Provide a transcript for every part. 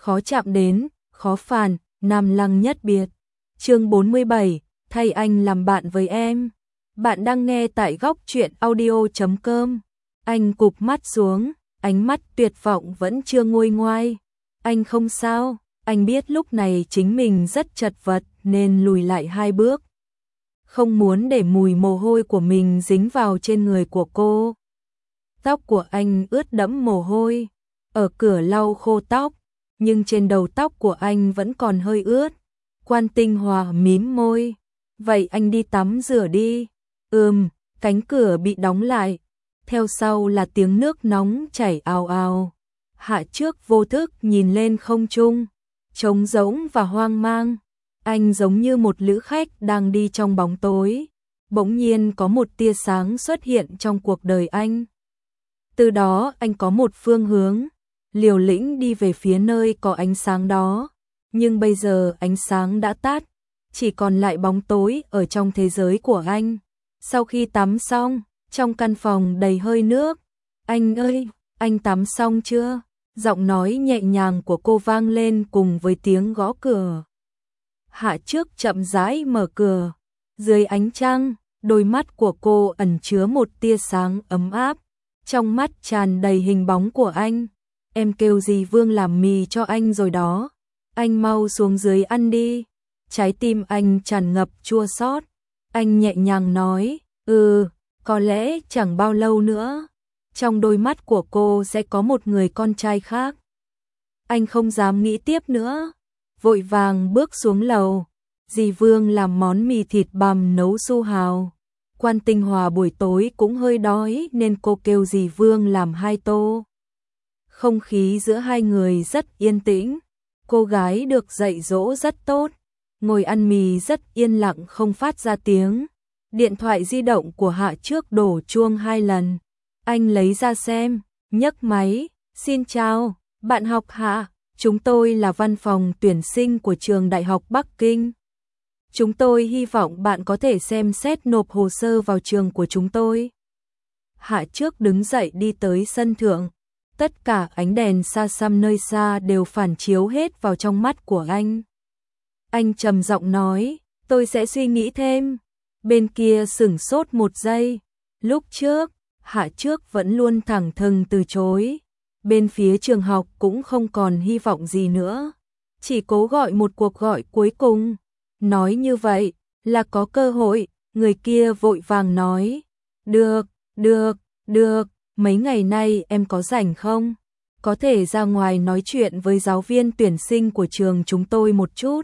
khó chạm đến, khó phản, Nam Lăng nhất biệt. Chương 47, thay anh làm bạn với em. Bạn đang nghe tại góc truyện audio.com. Anh cụp mắt xuống, ánh mắt tuyệt vọng vẫn chưa nguôi ngoai. Anh không sao, anh biết lúc này chính mình rất chật vật nên lùi lại 2 bước. Không muốn để mùi mồ hôi của mình dính vào trên người của cô. Tóc của anh ướt đẫm mồ hôi, ở cửa lau khô tóc, nhưng trên đầu tóc của anh vẫn còn hơi ướt. Quan Tinh Hòa mím môi, vậy anh đi tắm rửa đi. Cánh cửa bị đóng lại, theo sau là tiếng nước nóng chảy ào ào. Hạ Trước vô thức nhìn lên không trung, trống rỗng và hoang mang. Anh giống như một lữ khách đang đi trong bóng tối. Bỗng nhiên có một tia sáng xuất hiện trong cuộc đời anh. Từ đó anh có một phương hướng, liều lĩnh đi về phía nơi có ánh sáng đó. Nhưng bây giờ ánh sáng đã tắt, chỉ còn lại bóng tối ở trong thế giới của anh. Sau khi tắm xong, trong căn phòng đầy hơi nước. Anh ơi, anh tắm xong chưa? Giọng nói nhẹ nhàng của cô vang lên cùng với tiếng gõ cửa. Hạ Trước chậm rãi mở cửa. Dưới ánh trăng, đôi mắt của cô ẩn chứa một tia sáng ấm áp. Trong mắt tràn đầy hình bóng của anh. Em kêu dì Vương làm mì cho anh rồi đó. Anh mau xuống dưới ăn đi. Trái tim anh tràn ngập chua xót. Anh nhẹ nhàng nói, có lẽ chẳng bao lâu nữa, trong đôi mắt của cô sẽ có một người con trai khác. Anh không dám nghĩ tiếp nữa, vội vàng bước xuống lầu. Dì Vương làm món mì thịt bằm nấu su hào. Quan Tinh Hòa buổi tối cũng hơi đói nên cô kêu dì Vương làm 2 tô. Không khí giữa hai người rất yên tĩnh. Cô gái được dạy dỗ rất tốt, ngồi ăn mì rất yên lặng không phát ra tiếng. Điện thoại di động của Hạ Trước đổ chuông 2 lần. Anh lấy ra xem, nhấc máy, xin chào, bạn học Hạ, chúng tôi là văn phòng tuyển sinh của trường Đại học Bắc Kinh. Chúng tôi hy vọng bạn có thể xem xét nộp hồ sơ vào trường của chúng tôi. Hạ Trước đứng dậy đi tới sân thượng. Tất cả ánh đèn xa xăm nơi xa đều phản chiếu hết vào trong mắt của anh. Anh trầm giọng nói, tôi sẽ suy nghĩ thêm. Bên kia sửng sốt 1 giây. Lúc trước, Hạ Trước vẫn luôn thẳng thừng từ chối. Bên phía trường học cũng không còn hy vọng gì nữa. Chỉ cố gọi một cuộc gọi cuối cùng. Nói như vậy là có cơ hội. Người kia vội vàng nói, được. Mấy ngày nay em có rảnh không? Có thể ra ngoài nói chuyện với giáo viên tuyển sinh của trường chúng tôi một chút.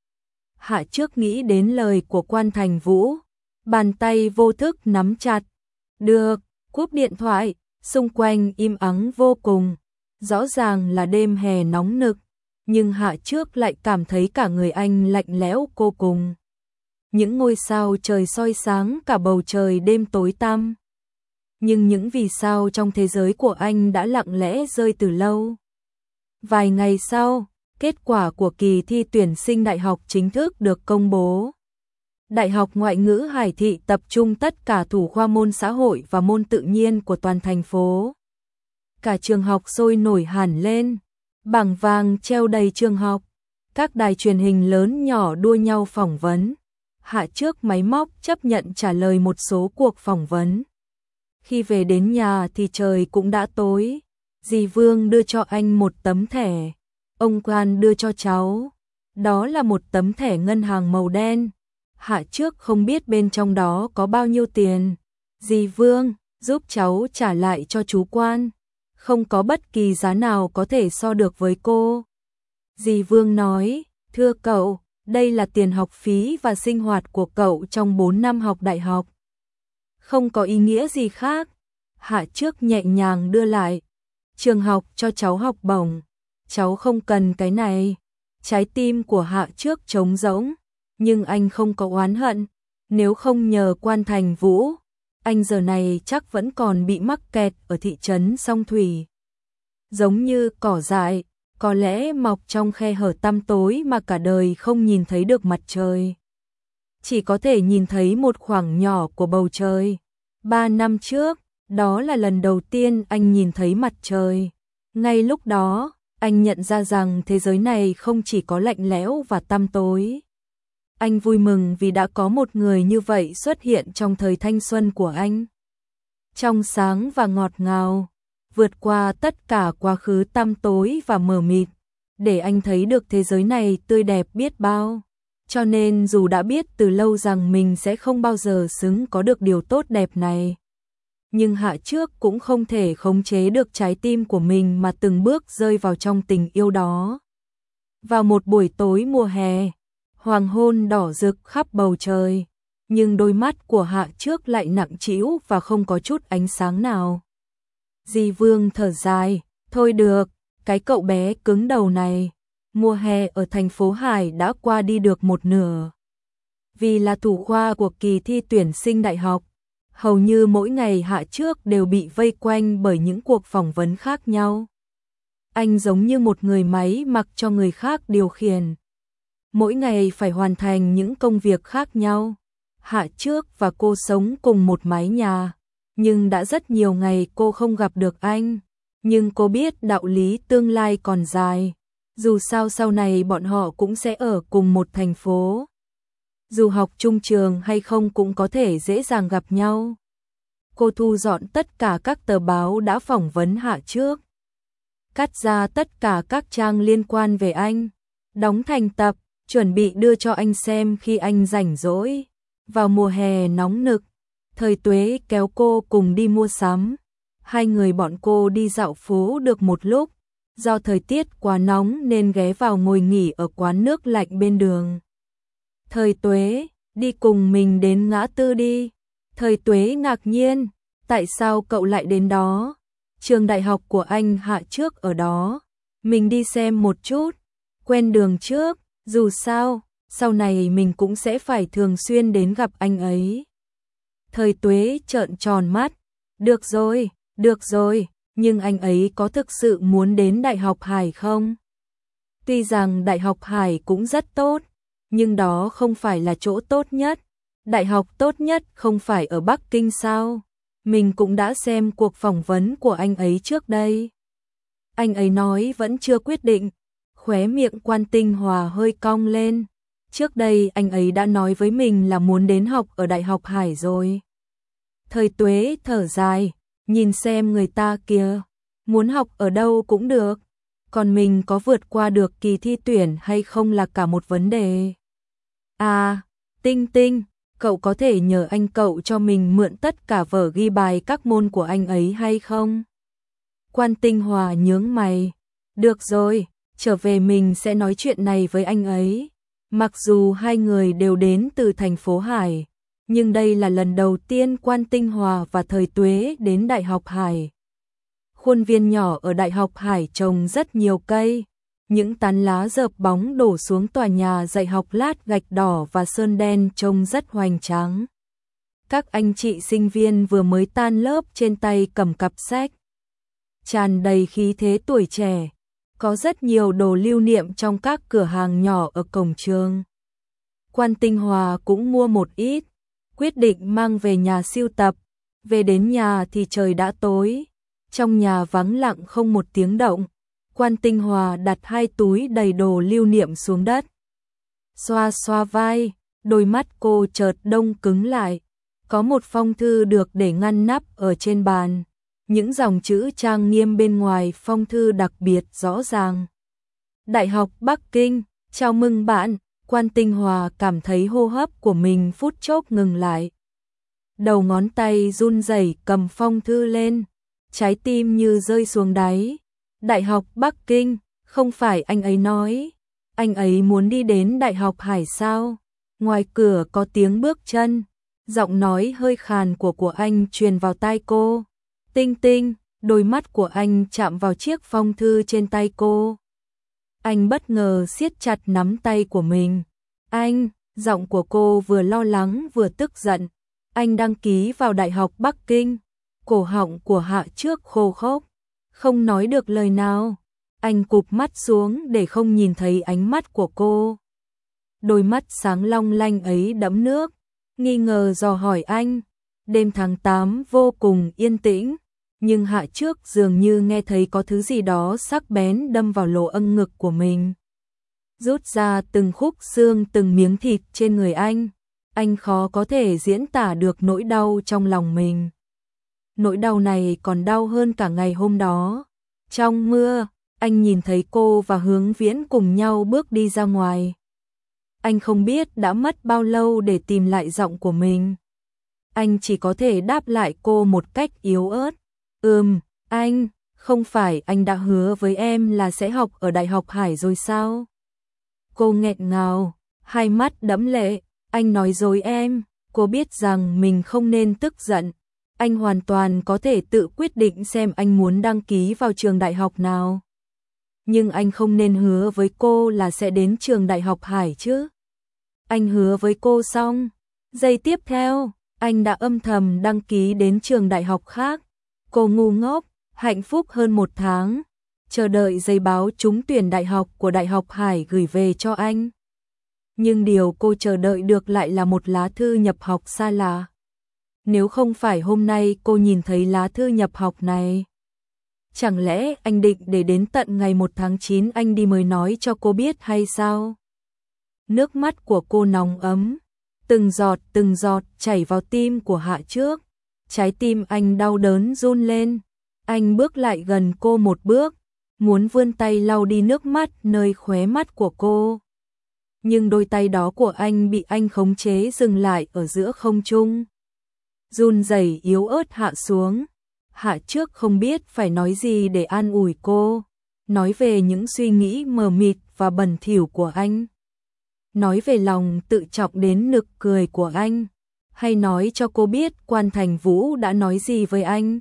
Hạ Trước nghĩ đến lời của Quan Thành Vũ. Bàn tay vô thức nắm chặt. Được, cúp điện thoại, xung quanh im ắng vô cùng. Rõ ràng là đêm hè nóng nực, nhưng Hạ Trước lại cảm thấy cả người anh lạnh lẽo vô cùng. Những ngôi sao trời soi sáng cả bầu trời đêm tối tăm. Nhưng những vì sao trong thế giới của anh đã lặng lẽ rơi từ lâu. Vài ngày sau, kết quả của kỳ thi tuyển sinh đại học chính thức được công bố. Đại học Ngoại ngữ Hải Thị tập trung tất cả thủ khoa môn xã hội và môn tự nhiên của toàn thành phố. Cả trường học sôi nổi hẳn lên, bảng vàng treo đầy trường học. Các đài truyền hình lớn nhỏ đua nhau phỏng vấn. Hạ Trước máy móc chấp nhận trả lời một số cuộc phỏng vấn. Khi về đến nhà thì trời cũng đã tối. Dì Vương đưa cho anh một tấm thẻ. Ông Quan đưa cho cháu. Đó là một tấm thẻ ngân hàng màu đen. Hạ Trước không biết bên trong đó có bao nhiêu tiền. Dì Vương, giúp cháu trả lại cho chú Quan. Không có bất kỳ giá nào có thể so được với cô. Dì Vương nói, thưa cậu, đây là tiền học phí và sinh hoạt của cậu trong 4 năm học đại học. Không có ý nghĩa gì khác. Hạ Trước nhẹ nhàng đưa lại. Trường học cho cháu học bổng. Cháu không cần cái này. Trái tim của Hạ Trước trống rỗng. Nhưng anh không có oán hận. Nếu không nhờ Quan Thành Vũ, anh giờ này chắc vẫn còn bị mắc kẹt ở thị trấn Song Thủy. Giống như cỏ dại, có lẽ mọc trong khe hở tăm tối mà cả đời không nhìn thấy được mặt trời. Chỉ có thể nhìn thấy một khoảng nhỏ của bầu trời. 3 năm trước, đó là lần đầu tiên anh nhìn thấy mặt trời. Ngay lúc đó, Anh nhận ra rằng thế giới này không chỉ có lạnh lẽo và tăm tối. Anh vui mừng vì đã có một người như vậy xuất hiện trong thời thanh xuân của anh. Trong sáng và ngọt ngào, vượt qua tất cả quá khứ tăm tối và mờ mịt, để anh thấy được thế giới này tươi đẹp biết bao. Cho nên dù đã biết từ lâu rằng mình sẽ không bao giờ xứng có được điều tốt đẹp này, nhưng Hạ Trước cũng không thể khống chế được trái tim của mình mà từng bước rơi vào trong tình yêu đó. Vào một buổi tối mùa hè, hoàng hôn đỏ rực khắp bầu trời, nhưng đôi mắt của Hạ Trước lại nặng trĩu và không có chút ánh sáng nào. Di Vương thở dài, thôi được, cái cậu bé cứng đầu này, mùa hè ở thành phố Hải đã qua đi được một nửa. Vì là thủ khoa của kỳ thi tuyển sinh đại học, hầu như mỗi ngày Hạ Trước đều bị vây quanh bởi những cuộc phỏng vấn khác nhau. Anh giống như một người máy mặc cho người khác điều khiển. Mỗi ngày phải hoàn thành những công việc khác nhau. Hạ Trước và cô sống cùng một mái nhà, nhưng đã rất nhiều ngày cô không gặp được anh. Nhưng cô biết đạo lý tương lai còn dài. Dù sao sau này bọn họ cũng sẽ ở cùng một thành phố. Dù học chung trường hay không cũng có thể dễ dàng gặp nhau. Cô thu dọn tất cả các tờ báo đã phỏng vấn Hạ Trước, cắt ra tất cả các trang liên quan về anh, đóng thành tập, chuẩn bị đưa cho anh xem khi anh rảnh rỗi. Vào mùa hè nóng nực, Thời Tuế kéo cô cùng đi mua sắm. Hai người bọn cô đi dạo phố được một lúc, do thời tiết quá nóng nên ghé vào ngồi nghỉ ở quán nước lạnh bên đường. Thời Tuế, đi cùng mình đến ngã tư đi. Thời Tuế ngạc nhiên, tại sao cậu lại đến đó? Trường đại học của anh Hạ Trước ở đó. Mình đi xem một chút, quen đường trước, dù sao, sau này mình cũng sẽ phải thường xuyên đến gặp anh ấy. Thời Tuế trợn tròn mắt, được rồi, nhưng anh ấy có thực sự muốn đến Đại học Hải không? Tuy rằng Đại học Hải cũng rất tốt, nhưng đó không phải là chỗ tốt nhất. Đại học tốt nhất không phải ở Bắc Kinh sao? Mình cũng đã xem cuộc phỏng vấn của anh ấy trước đây. Anh ấy nói vẫn chưa quyết định. Khóe miệng Quan Tinh Hòa hơi cong lên. Trước đây anh ấy đã nói với mình là muốn đến học ở Đại học Hải rồi. Thời Tuế thở dài, nhìn xem người ta kìa, muốn học ở đâu cũng được, còn mình có vượt qua được kỳ thi tuyển hay không là cả một vấn đề. À, Tinh Tinh, cậu có thể nhờ anh cậu cho mình mượn tất cả vở ghi bài các môn của anh ấy hay không? Quan Tinh Hòa nhướng mày, được rồi, trở về mình sẽ nói chuyện này với anh ấy. Mặc dù hai người đều đến từ thành phố Hải, nhưng đây là lần đầu tiên Quan Tinh Hòa và Thời Tuế đến Đại học Hải. Khuôn viên nhỏ ở Đại học Hải trồng rất nhiều cây, những tán lá rợp bóng đổ xuống tòa nhà dạy học lát gạch đỏ và sơn đen trông rất hoành tráng. Các anh chị sinh viên vừa mới tan lớp trên tay cầm cặp sách, tràn đầy khí thế tuổi trẻ. Có rất nhiều đồ lưu niệm trong các cửa hàng nhỏ ở cổng trường. Quan Tinh Hòa cũng mua một ít, quyết định mang về nhà sưu tập. Về đến nhà thì trời đã tối, trong nhà vắng lặng không một tiếng động. Quan Tinh Hòa đặt hai túi đầy đồ lưu niệm xuống đất. Xoa xoa vai, đôi mắt cô chợt đông cứng lại. Có một phong thư được để ngăn nắp ở trên bàn. Những dòng chữ trang nghiêm bên ngoài phong thư đặc biệt rõ ràng. Đại học Bắc Kinh, chào mừng bạn. Quan Tinh Hòa cảm thấy hô hấp của mình phút chốc ngừng lại. Đầu ngón tay run rẩy cầm phong thư lên, trái tim như rơi xuống đáy. Đại học Bắc Kinh, không phải anh ấy nói, anh ấy muốn đi đến Đại học Hải sao? Ngoài cửa có tiếng bước chân, giọng nói hơi khàn của anh truyền vào tai cô. Tinh Tinh, đôi mắt của anh chạm vào chiếc phong thư trên tay cô. Anh bất ngờ siết chặt nắm tay của mình. Anh, giọng của cô vừa lo lắng vừa tức giận. Anh đăng ký vào Đại học Bắc Kinh. Cổ họng của Hạ Trước khô khốc, không nói được lời nào. Anh cụp mắt xuống để không nhìn thấy ánh mắt của cô. Đôi mắt sáng long lanh ấy đẫm nước, nghi ngờ dò hỏi anh. Đêm tháng 8 vô cùng yên tĩnh, Nhưng Hạ Trước dường như nghe thấy có thứ gì đó sắc bén đâm vào lỗ âng ngực của mình. Rút ra từng khúc xương từng miếng thịt trên người anh khó có thể diễn tả được nỗi đau trong lòng mình. Nỗi đau này còn đau hơn cả ngày hôm đó. Trong mưa, anh nhìn thấy cô và Hướng Viễn cùng nhau bước đi ra ngoài. Anh không biết đã mất bao lâu để tìm lại giọng của mình. Anh chỉ có thể đáp lại cô một cách yếu ớt. Anh, không phải anh đã hứa với em là sẽ học ở Đại học Hải rồi sao? Cô nghẹn ngào, hai mắt đẫm lệ. Anh nói dối em, cô biết rằng mình không nên tức giận. Anh hoàn toàn có thể tự quyết định xem anh muốn đăng ký vào trường đại học nào. Nhưng anh không nên hứa với cô là sẽ đến trường Đại học Hải chứ. Anh hứa với cô xong, giây tiếp theo, anh đã âm thầm đăng ký đến trường đại học khác. Cô ngu ngốc, hạnh phúc hơn 1 tháng, chờ đợi giấy báo trúng tuyển đại học của Đại học Hải gửi về cho anh. Nhưng điều cô chờ đợi được lại là một lá thư nhập học xa lạ. Nếu không phải hôm nay cô nhìn thấy lá thư nhập học này, chẳng lẽ anh định để đến tận ngày 1 tháng 9 anh đi mới nói cho cô biết hay sao? Nước mắt của cô nóng ấm, từng giọt chảy vào tim của Hạ Trước. Trái tim anh đau đớn run lên. Anh bước lại gần cô một bước, muốn vươn tay lau đi nước mắt nơi khóe mắt của cô. Nhưng đôi tay đó của anh bị anh khống chế dừng lại ở giữa không trung. Run rẩy yếu ớt hạ xuống. Hạ Trước không biết phải nói gì để an ủi cô, nói về những suy nghĩ mờ mịt và bẩn thỉu của anh, nói về lòng tự trọng đến nực cười của anh, hay nói cho cô biết Quan Thành Vũ đã nói gì với anh.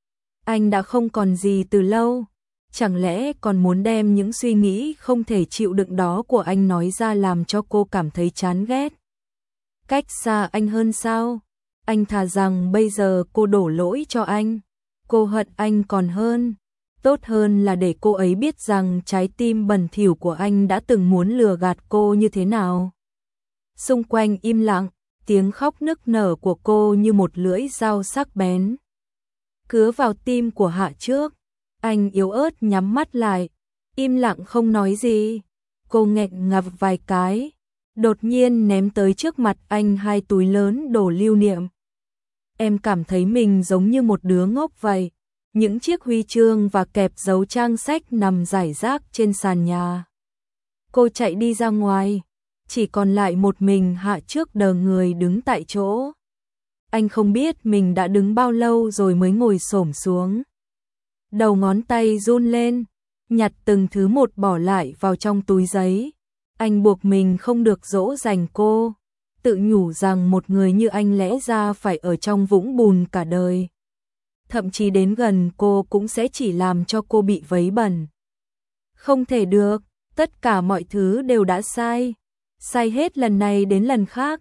Anh đã không còn gì từ lâu, chẳng lẽ còn muốn đem những suy nghĩ không thể chịu đựng đó của anh nói ra làm cho cô cảm thấy chán ghét. Cách xa anh hơn sao? Anh thà rằng bây giờ cô đổ lỗi cho anh, cô hận anh còn hơn. Tốt hơn là để cô ấy biết rằng trái tim bẩn thỉu của anh đã từng muốn lừa gạt cô như thế nào. Xung quanh im lặng, tiếng khóc nức nở của cô như một lưỡi dao sắc bén cứa vào tim của Hạ Trước. Anh yếu ớt nhắm mắt lại, im lặng không nói gì. Cô nghẹn ngập vài cái, đột nhiên ném tới trước mặt anh 2 túi lớn đồ lưu niệm. Em cảm thấy mình giống như một đứa ngốc vậy. Những chiếc huy chương và kẹp dấu trang sách nằm rải rác trên sàn nhà. Cô chạy đi ra ngoài, chỉ còn lại một mình Hạ Trước đờ người đứng tại chỗ. Anh không biết mình đã đứng bao lâu rồi mới ngồi xổm xuống. Đầu ngón tay run lên, nhặt từng thứ một bỏ lại vào trong túi giấy. Anh buộc mình không được dỗ dành cô, tự nhủ rằng một người như anh lẽ ra phải ở trong vũng bùn cả đời. Thậm chí đến gần cô cũng sẽ chỉ làm cho cô bị vấy bẩn. Không thể được, tất cả mọi thứ đều đã sai. Sai hết lần này đến lần khác.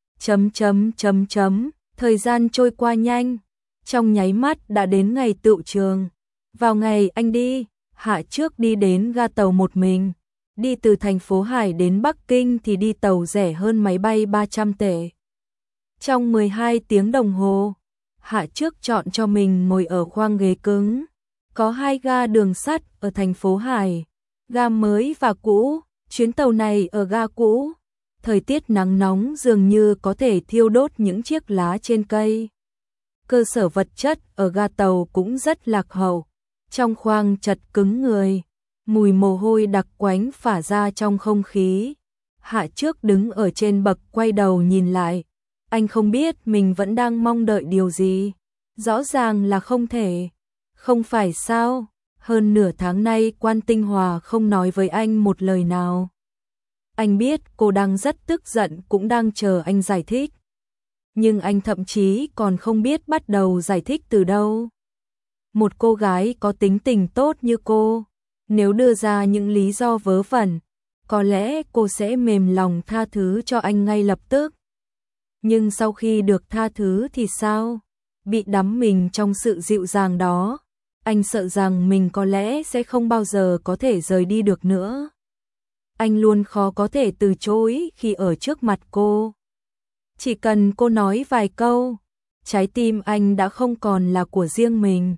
Thời gian trôi qua nhanh, trong nháy mắt đã đến ngày tựu trường. Vào ngày anh đi, Hạ Trước đi đến ga tàu một mình. Đi từ thành phố Hải đến Bắc Kinh thì đi tàu rẻ hơn máy bay 300 tệ. Trong 12 tiếng đồng hồ, Hạ Trước chọn cho mình ngồi ở khoang ghế cứng. Có 2 ga đường sắt ở thành phố Hải, ga mới và cũ. Chuyến tàu này ở ga cũ. Thời tiết nắng nóng dường như có thể thiêu đốt những chiếc lá trên cây. Cơ sở vật chất ở ga tàu cũng rất lạc hậu. Trong khoang chật cứng người, mùi mồ hôi đặc quánh phả ra trong không khí. Hạ Trước đứng ở trên bậc quay đầu nhìn lại. Anh không biết mình vẫn đang mong đợi điều gì. Rõ ràng là không thể. Không phải sao? Hơn nửa tháng nay Quan Tinh Hòa không nói với anh một lời nào. Anh biết cô đang rất tức giận cũng đang chờ anh giải thích. Nhưng anh thậm chí còn không biết bắt đầu giải thích từ đâu. Một cô gái có tính tình tốt như cô, nếu đưa ra những lý do vớ vẩn, có lẽ cô sẽ mềm lòng tha thứ cho anh ngay lập tức. Nhưng sau khi được tha thứ thì sao? Bị đắm mình trong sự dịu dàng đó, anh sợ rằng mình có lẽ sẽ không bao giờ có thể rời đi được nữa. Anh luôn khó có thể từ chối khi ở trước mặt cô. Chỉ cần cô nói vài câu, trái tim anh đã không còn là của riêng mình.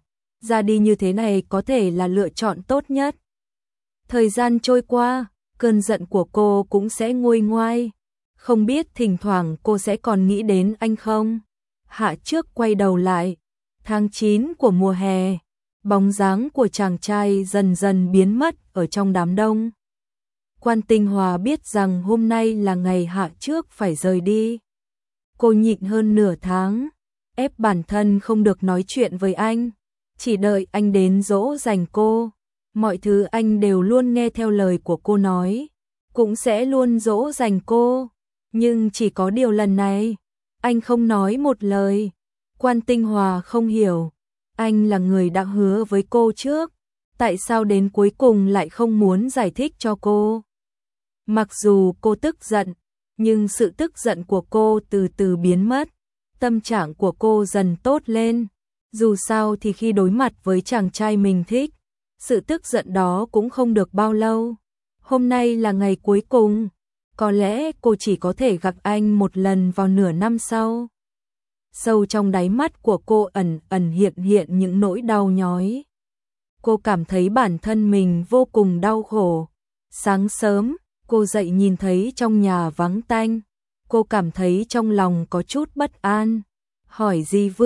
ra đi như thế này có thể là lựa chọn tốt nhất. Thời gian trôi qua, cơn giận của cô cũng sẽ nguôi ngoai. Không biết thỉnh thoảng cô sẽ còn nghĩ đến anh không? Hạ Trước quay đầu lại. Tháng 9 của mùa hè, bóng dáng của chàng trai dần dần biến mất ở trong đám đông. Quan Tinh Hòa biết rằng hôm nay là ngày Hạ Trước phải rời đi. Cô nhịn hơn nửa tháng, ép bản thân không được nói chuyện với anh, chỉ đợi anh đến dỗ dành cô. Mọi thứ anh đều luôn nghe theo lời của cô nói, cũng sẽ luôn dỗ dành cô. Nhưng chỉ có điều lần này, anh không nói một lời. Quan Tinh Hòa không hiểu, anh là người đã hứa với cô trước, tại sao đến cuối cùng lại không muốn giải thích cho cô? Mặc dù cô tức giận, nhưng sự tức giận của cô từ từ biến mất, tâm trạng của cô dần tốt lên. Dù sao thì khi đối mặt với chàng trai mình thích, sự tức giận đó cũng không được bao lâu. Hôm nay là ngày cuối cùng, có lẽ cô chỉ có thể gặp anh một lần vào nửa năm sau. Sâu trong đáy mắt của cô ẩn ẩn hiện hiện những nỗi đau nhói. Cô cảm thấy bản thân mình vô cùng đau khổ. Sáng sớm, cô dậy nhìn thấy trong nhà vắng tanh. Cô cảm thấy trong lòng có chút bất an. Hỏi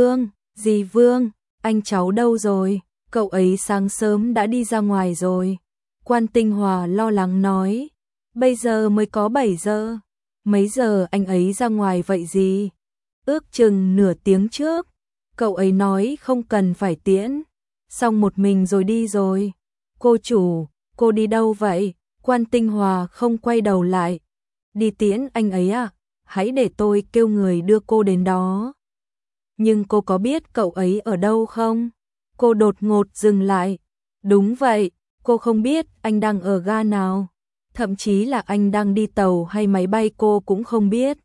dì Vương, anh cháu đâu rồi? Cậu ấy sáng sớm đã đi ra ngoài rồi. Quan Tinh Hòa lo lắng nói. Bây giờ mới có 7 giờ. Mấy giờ anh ấy ra ngoài vậy gì? Ước chừng nửa tiếng trước. Cậu ấy nói không cần phải tiễn, xong một mình rồi đi rồi. Cô chủ, cô đi đâu vậy? Quan Tinh Hòa không quay đầu lại. Đi tiễn anh ấy à? Hãy để tôi kêu người đưa cô đến đó. Nhưng cô có biết cậu ấy ở đâu không? Cô đột ngột dừng lại. Đúng vậy, cô không biết anh đang ở ga nào. Thậm chí là anh đang đi tàu hay máy bay cô cũng không biết.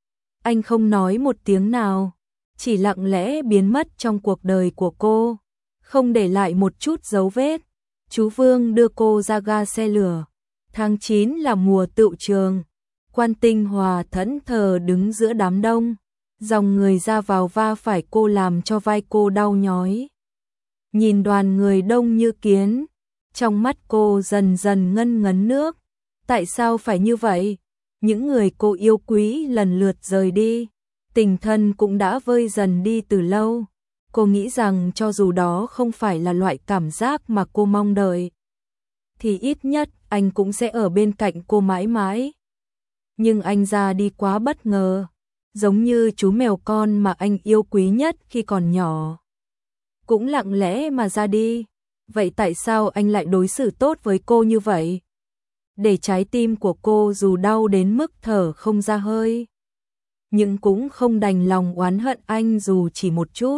Anh không nói một tiếng nào, chỉ lặng lẽ biến mất trong cuộc đời của cô, không để lại một chút dấu vết. Chú Vương đưa cô ra ga xe lửa. Tháng 9 là mùa tựu trường. Quan Tinh Hòa thẫn thờ đứng giữa đám đông. Dòng người ra vào va phải cô làm cho vai cô đau nhói. Nhìn đoàn người đông như kiến, trong mắt cô dần dần ngân ngấn nước. Tại sao phải như vậy? Những người cô yêu quý lần lượt rời đi, tình thân cũng đã vơi dần đi từ lâu. Cô nghĩ rằng cho dù đó không phải là loại cảm giác mà cô mong đợi, thì ít nhất anh cũng sẽ ở bên cạnh cô mãi mãi. Nhưng anh ra đi quá bất ngờ, giống như chú mèo con mà anh yêu quý nhất khi còn nhỏ. Cũng lặng lẽ mà ra đi. Vậy tại sao anh lại đối xử tốt với cô như vậy? Để trái tim của cô dù đau đến mức thở không ra hơi, nhưng cũng không đành lòng oán hận anh dù chỉ một chút.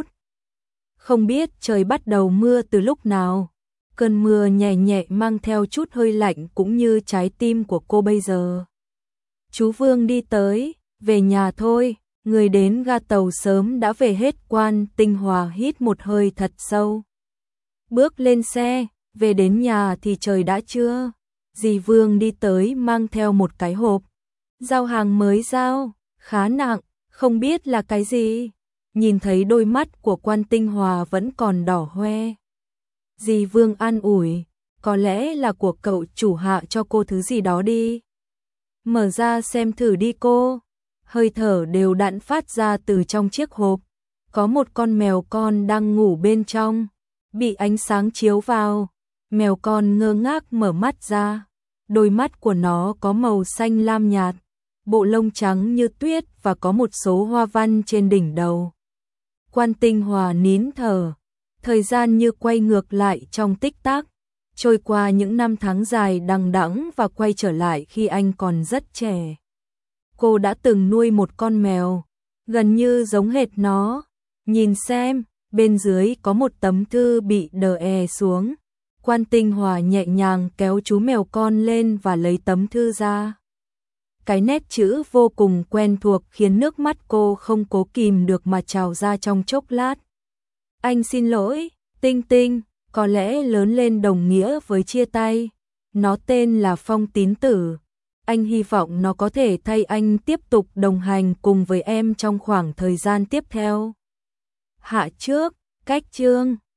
Không biết trời bắt đầu mưa từ lúc nào, cơn mưa nhẹ nhẹ mang theo chút hơi lạnh cũng như trái tim của cô bây giờ. Chú Vương đi tới, về nhà thôi, người đến ga tàu sớm đã về hết. Quan Tinh Hòa hít một hơi thật sâu. Bước lên xe, về đến nhà thì trời đã trưa. Dì Vương đi tới mang theo một cái hộp. Giao hàng mới giao, khá nặng, không biết là cái gì. Nhìn thấy đôi mắt của Quan Tinh Hòa vẫn còn đỏ hoe. Dì Vương an ủi, có lẽ là của cậu chủ Hạ cho cô thứ gì đó đi. Mở ra xem thử đi cô. Hơi thở đều đặn phát ra từ trong chiếc hộp. Có một con mèo con đang ngủ bên trong. Bị ánh sáng chiếu vào, mèo con ngơ ngác mở mắt ra. Đôi mắt của nó có màu xanh lam nhạt, bộ lông trắng như tuyết và có một số hoa văn trên đỉnh đầu. Quan Tinh Hòa nín thở, thời gian như quay ngược lại trong tích tắc, trôi qua những năm tháng dài đằng đẵng và quay trở lại khi anh còn rất trẻ. Cô đã từng nuôi một con mèo, gần như giống hệt nó. Nhìn xem, bên dưới có một tấm thư bị đè xuống. Quan Tinh Hòa nhẹ nhàng kéo chú mèo con lên và lấy tấm thư ra. Cái nét chữ vô cùng quen thuộc khiến nước mắt cô không cố kìm được mà trào ra trong chốc lát. Anh xin lỗi, Tinh Tinh, có lẽ lớn lên đồng nghĩa với chia tay. Nó tên là Phong Tín Tử. Anh hy vọng nó có thể thay anh tiếp tục đồng hành cùng với em trong khoảng thời gian tiếp theo. Hạ Trước, cách chương